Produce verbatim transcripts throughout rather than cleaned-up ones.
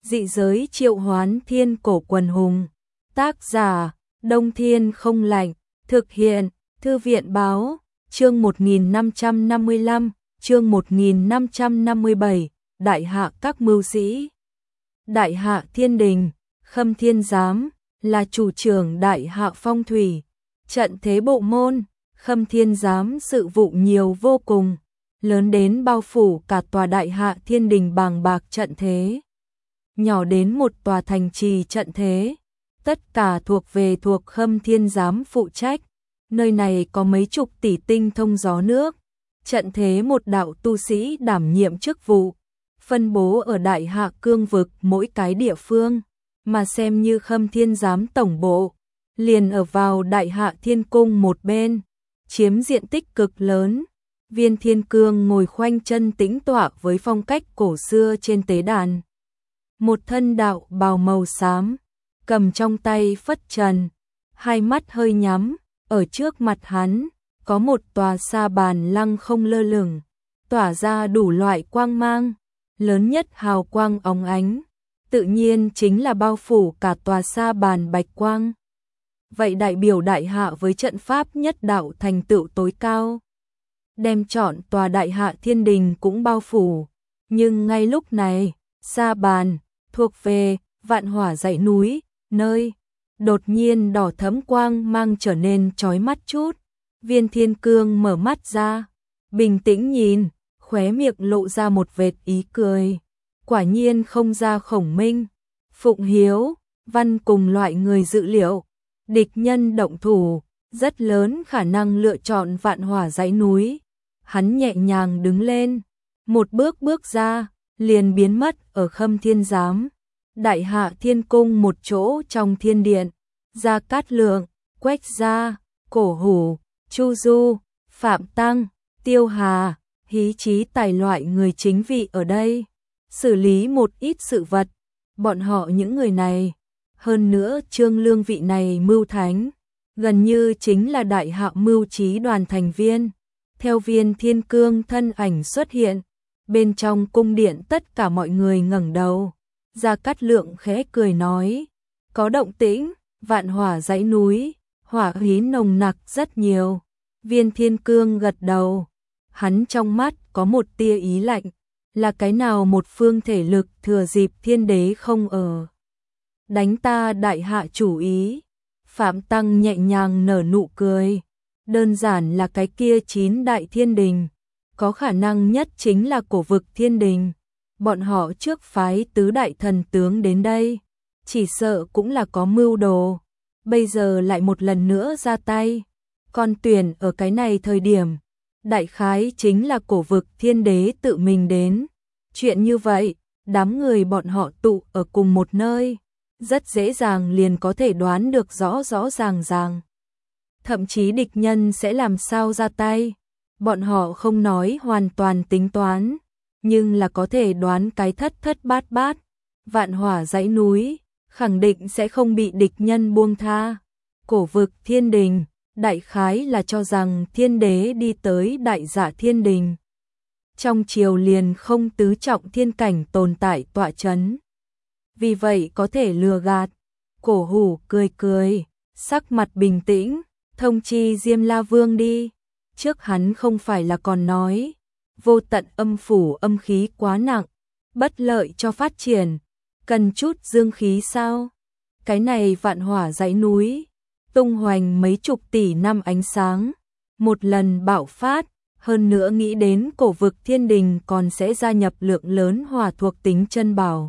Dị giới triệu hoán thiên cổ quần hùng. Tác giả, Đông Thiên Không Lạnh. Thực hiện, Thư viện Báo. Chương một nghìn năm trăm năm mươi lăm, chương một nghìn năm trăm năm mươi bảy, Đại hạ các mưu sĩ. Đại hạ thiên đình, Khâm Thiên Giám, là chủ trưởng Đại hạ phong thủy, trận thế bộ môn. Khâm Thiên Giám sự vụ nhiều vô cùng, lớn đến bao phủ cả tòa Đại hạ thiên đình bàng bạc trận thế, nhỏ đến một tòa thành trì trận thế, tất cả thuộc về thuộc Khâm Thiên Giám phụ trách. Nơi này có mấy chục tỷ tinh thông gió nước, trận thế một đạo tu sĩ đảm nhiệm chức vụ, phân bố ở Đại hạ cương vực mỗi cái địa phương, mà xem như Khâm Thiên Giám tổng bộ, liền ở vào Đại hạ thiên cung một bên, chiếm diện tích cực lớn. Viên Thiên Cương ngồi khoanh chân tĩnh tọa với phong cách cổ xưa trên tế đàn. Một thân đạo bào màu xám, cầm trong tay phất trần, hai mắt hơi nhắm, ở trước mặt hắn có một tòa sa bàn lăng không lơ lửng, tỏa ra đủ loại quang mang, lớn nhất hào quang óng ánh, tự nhiên chính là bao phủ cả tòa sa bàn bạch quang. Vậy đại biểu Đại hạ với trận pháp nhất đạo thành tựu tối cao, đem trọn tòa Đại hạ thiên đình cũng bao phủ. Nhưng ngay lúc này, sa bàn thuộc về Vạn Hỏa dãy núi, nơi đột nhiên đỏ thẫm quang mang trở nên chói mắt chút. Viên Thiên Cương mở mắt ra, bình tĩnh nhìn, khóe miệng lộ ra một vệt ý cười. Quả nhiên không ra Khổng Minh, Phụng Hiếu, Văn cùng loại người dự liệu, địch nhân động thủ, rất lớn khả năng lựa chọn Vạn Hỏa dãy núi. Hắn nhẹ nhàng đứng lên, một bước bước ra, liền biến mất ở Khâm Thiên Giám, Đại hạ thiên cung một chỗ trong thiên điện. Gia Cát Lượng, Quách Gia, Cổ Hủ, Chu Du, Phạm Tăng, Tiêu Hà, Hí Chí tài loại người chính vị ở đây, xử lý một ít sự vật. Bọn họ những người này, hơn nữa Trương Lương vị này mưu thánh, gần như chính là Đại hạ mưu trí đoàn thành viên. Theo Viên Thiên Cương thân ảnh xuất hiện, bên trong cung điện tất cả mọi người ngẩng đầu. Gia Cát Lượng khẽ cười nói, có động tĩnh. Vạn Hỏa dãy núi, hỏa khí nồng nặc rất nhiều. Viên Thiên Cương gật đầu, hắn trong mắt có một tia ý lạnh, là cái nào một phương thể lực thừa dịp thiên đế không ở, đánh ta Đại hạ chủ ý. Phạm Tăng nhẹ nhàng nở nụ cười, đơn giản là cái kia chín đại thiên đình, có khả năng nhất chính là Cổ vực thiên đình. Bọn họ trước phái tứ đại thần tướng đến đây, chỉ sợ cũng là có mưu đồ, bây giờ lại một lần nữa ra tay. Con tuyển ở cái này thời điểm, đại khái chính là Cổ vực thiên đế tự mình đến. Chuyện như vậy, đám người bọn họ tụ ở cùng một nơi, rất dễ dàng liền có thể đoán được rõ rõ ràng ràng. Thậm chí địch nhân sẽ làm sao ra tay, bọn họ không nói hoàn toàn tính toán, nhưng là có thể đoán cái thất thất bát bát. Vạn Hỏa dãy núi khẳng định sẽ không bị địch nhân buông tha. Cổ vực thiên đình, đại khái là cho rằng thiên đế đi tới Đại dạ thiên đình, trong triều liền không tứ trọng thiên cảnh tồn tại tọa chấn, vì vậy có thể lừa gạt. Cổ Hủ cười cười, sắc mặt bình tĩnh, thông chi Diêm La Vương đi. Trước hắn không phải là còn nói, vô tận âm phủ âm khí quá nặng, bất lợi cho phát triển, cần chút dương khí sao? Cái này Vạn Hỏa dãy núi, tung hoành mấy chục tỷ năm ánh sáng, một lần bạo phát, hơn nữa nghĩ đến Cổ vực thiên đình còn sẽ gia nhập lượng lớn hỏa thuộc tính chân bảo,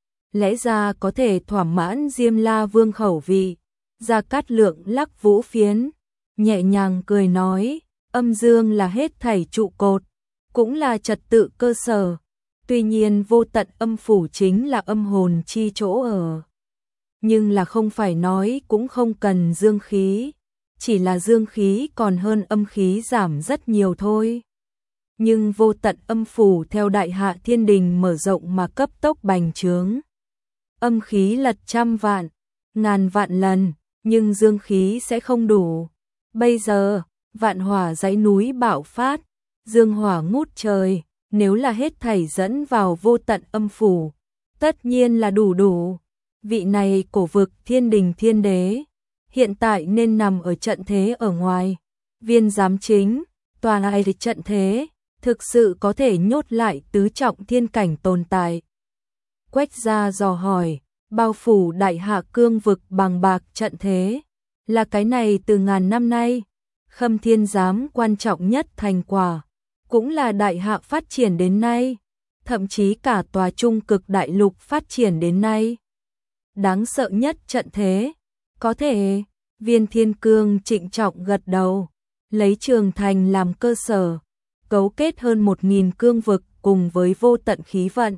lẽ ra có thể thỏa mãn Diêm La Vương khẩu vị. Gia Cát Lượng lắc vũ phiến, nhẹ nhàng cười nói, âm dương là hết thảy trụ cột, cũng là trật tự cơ sở. Tuy nhiên vô tận âm phủ chính là âm hồn chi chỗ ở, nhưng là không phải nói cũng không cần dương khí, chỉ là dương khí còn hơn âm khí giảm rất nhiều thôi. Nhưng vô tận âm phủ theo Đại hạ thiên đình mở rộng mà cấp tốc bành trướng, âm khí lật trăm vạn, ngàn vạn lần, nhưng dương khí sẽ không đủ. Bây giờ, Vạn Hỏa dãy núi bạo phát, dương hỏa ngút trời, nếu là hết thảy dẫn vào vô tận âm phủ, Tất nhiên là đủ đủ. Vị này cổ vực thiên đình thiên đế, hiện tại nên nằm ở trận thế ở ngoài. Viên giám chính, tòa này trận thế, thực sự có thể nhốt lại tứ trọng thiên cảnh tồn tại. Quách gia dò hỏi, bao phủ đại hạ cương vực bằng bạc trận thế, là cái này từ ngàn năm nay, Khâm Thiên Giám quan trọng nhất thành quả, cũng là đại hạ phát triển đến nay, thậm chí cả tòa trung cực đại lục phát triển đến nay. Đáng sợ nhất trận thế, có thể, Viên Thiên Cương trịnh trọng gật đầu, lấy Trường Thành làm cơ sở, cấu kết hơn một nghìn cương vực cùng với vô tận khí vận.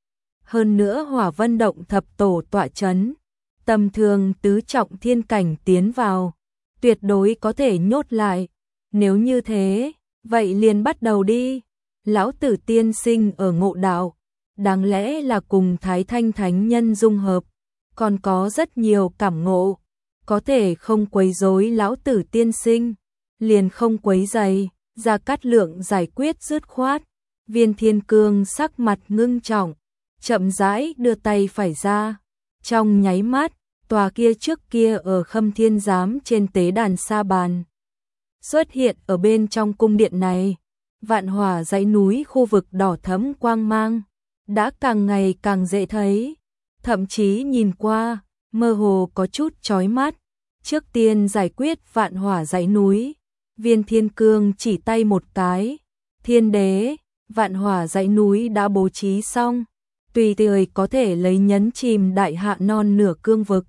Hơn nữa Hỏa Vân Động thập tổ tọa chấn, tầm thường tứ trọng thiên cảnh tiến vào, tuyệt đối có thể nhốt lại. Nếu như thế, vậy liền bắt đầu đi. Lão tử tiên sinh ở ngộ đạo, đáng lẽ là cùng Thái Thanh Thánh Nhân dung hợp, còn có rất nhiều cảm ngộ, có thể không quấy rối lão tử tiên sinh, liền không quấy rầy. Gia Cát Lượng giải quyết dứt khoát. Viên Thiên Cương sắc mặt ngưng trọng, chậm rãi đưa tay phải ra, trong nháy mắt, tòa kia trước kia ở Khâm Thiên Giám trên tế đàn sa bàn xuất hiện ở bên trong cung điện này. Vạn Hỏa dãy núi khu vực đỏ thẫm quang mang đã càng ngày càng dễ thấy, thậm chí nhìn qua mơ hồ có chút chói mắt. Trước tiên giải quyết Vạn Hỏa dãy núi, Viên Thiên Cương chỉ tay một cái, thiên đế, Vạn Hỏa dãy núi đã bố trí xong, tùy thời có thể lấy nhấn chìm đại hạ non nửa cương vực.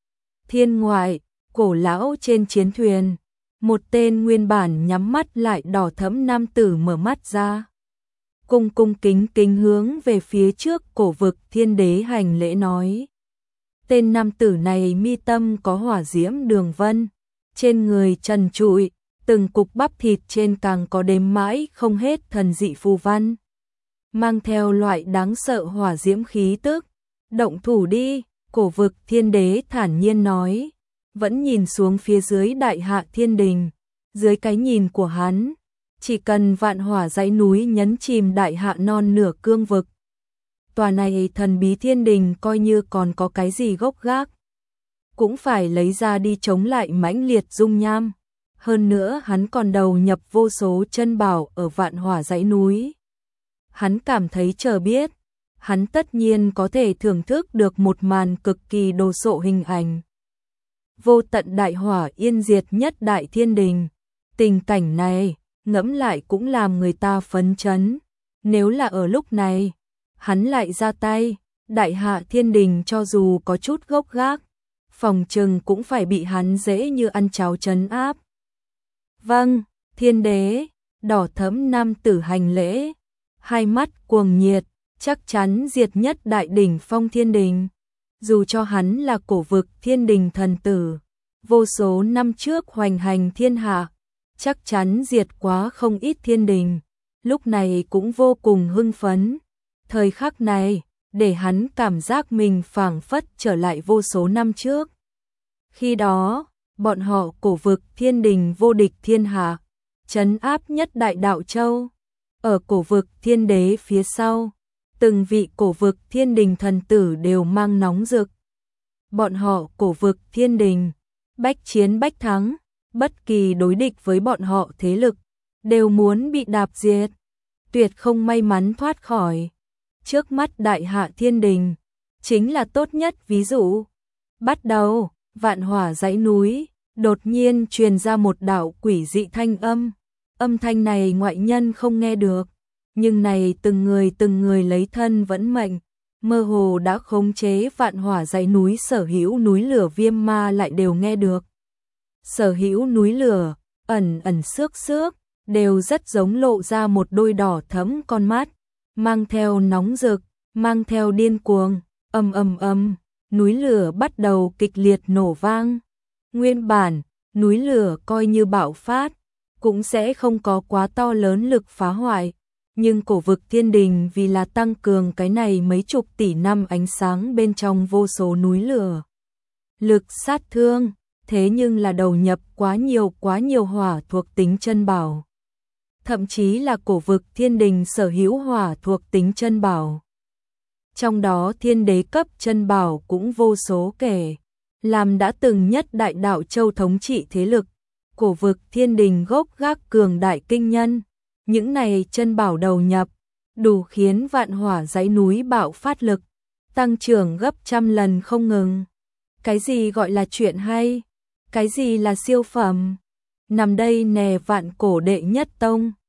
Thiên ngoại, cổ lão trên chiến thuyền, một tên nguyên bản nhắm mắt lại đỏ thẫm nam tử mở mắt ra, cung cung kính kính hướng về phía trước cổ vực thiên đế hành lễ nói. Tên nam tử này mi tâm có hỏa diễm đường vân, trên người trần trụi, từng cục bắp thịt trên càng có đếm mãi không hết thần dị phù văn, mang theo loại đáng sợ hỏa diễm khí tức. Động thủ đi, cổ vực thiên đế thản nhiên nói, vẫn nhìn xuống phía dưới đại hạ thiên đình. Dưới cái nhìn của hắn, chỉ cần Vạn Hỏa dãy núi nhấn chìm đại hạ non nửa cương vực, tòa này thần bí thiên đình coi như còn có cái gì gốc gác, cũng phải lấy ra đi chống lại mãnh liệt dung nham. Hơn nữa hắn còn đầu nhập vô số chân bảo ở Vạn Hỏa dãy núi. Hắn cảm thấy chờ biết, hắn tất nhiên có thể thưởng thức được một màn cực kỳ đồ sộ hình ảnh. Vô tận đại hỏa yên diệt nhất đại thiên đình. Tình cảnh này, ngẫm lại cũng làm người ta phấn chấn. Nếu là ở lúc này, hắn lại ra tay, đại hạ thiên đình cho dù có chút gốc gác, phòng trừng cũng phải bị hắn dễ như ăn cháo trấn áp. Vâng, thiên đế, đỏ thẫm nam tử hành lễ, hai mắt cuồng nhiệt, chắc chắn diệt nhất đại đỉnh phong thiên đình. Dù cho hắn là cổ vực thiên đình thần tử, vô số năm trước hoành hành thiên hạ, chắc chắn diệt quá không ít thiên đình, lúc này cũng vô cùng hưng phấn. Thời khắc này, để hắn cảm giác mình phảng phất trở lại vô số năm trước. Khi đó, bọn họ cổ vực thiên đình vô địch thiên hạ, trấn áp nhất đại đạo châu. Ở cổ vực thiên đế phía sau, từng vị cổ vực thiên đình thần tử đều mang nóng rực. Bọn họ cổ vực thiên đình, bách chiến bách thắng, bất kỳ đối địch với bọn họ thế lực, đều muốn bị đạp diệt, tuyệt không may mắn thoát khỏi. Trước mắt đại hạ thiên đình, chính là tốt nhất ví dụ. Bắt đầu, Vạn Hỏa dãy núi, đột nhiên truyền ra một đạo quỷ dị thanh âm. Âm thanh này ngoại nhân không nghe được, nhưng này từng người từng người lấy thân vẫn mệnh, mơ hồ đã khống chế Vạn Hỏa dãy núi sở hữu núi lửa viêm ma lại đều nghe được. Sở hữu núi lửa, ẩn ẩn xước xước, đều rất giống lộ ra một đôi đỏ thẫm con mắt, mang theo nóng rực, mang theo điên cuồng, ầm ầm ầm, núi lửa bắt đầu kịch liệt nổ vang. Nguyên bản, núi lửa coi như bạo phát, cũng sẽ không có quá to lớn lực phá hoại, nhưng cổ vực thiên đình vì là tăng cường cái này mấy chục tỷ năm ánh sáng bên trong vô số núi lửa. Lực sát thương, thế nhưng là đầu nhập quá nhiều quá nhiều hỏa thuộc tính chân bảo. Thậm chí là cổ vực thiên đình sở hữu hỏa thuộc tính chân bảo. trong đó thiên đế cấp chân bảo cũng vô số kể, làm đã từng nhất đại đạo châu thống trị thế lực, cổ vực thiên đình gốc gác cường đại kinh nhân, những này chân bảo đầu nhập, đủ khiến vạn hỏa dãy núi bạo phát lực, tăng trưởng gấp trăm lần không ngừng. Cái gì gọi là chuyện hay? Cái gì là siêu phẩm? Nằm đây nè vạn cổ đệ nhất tông.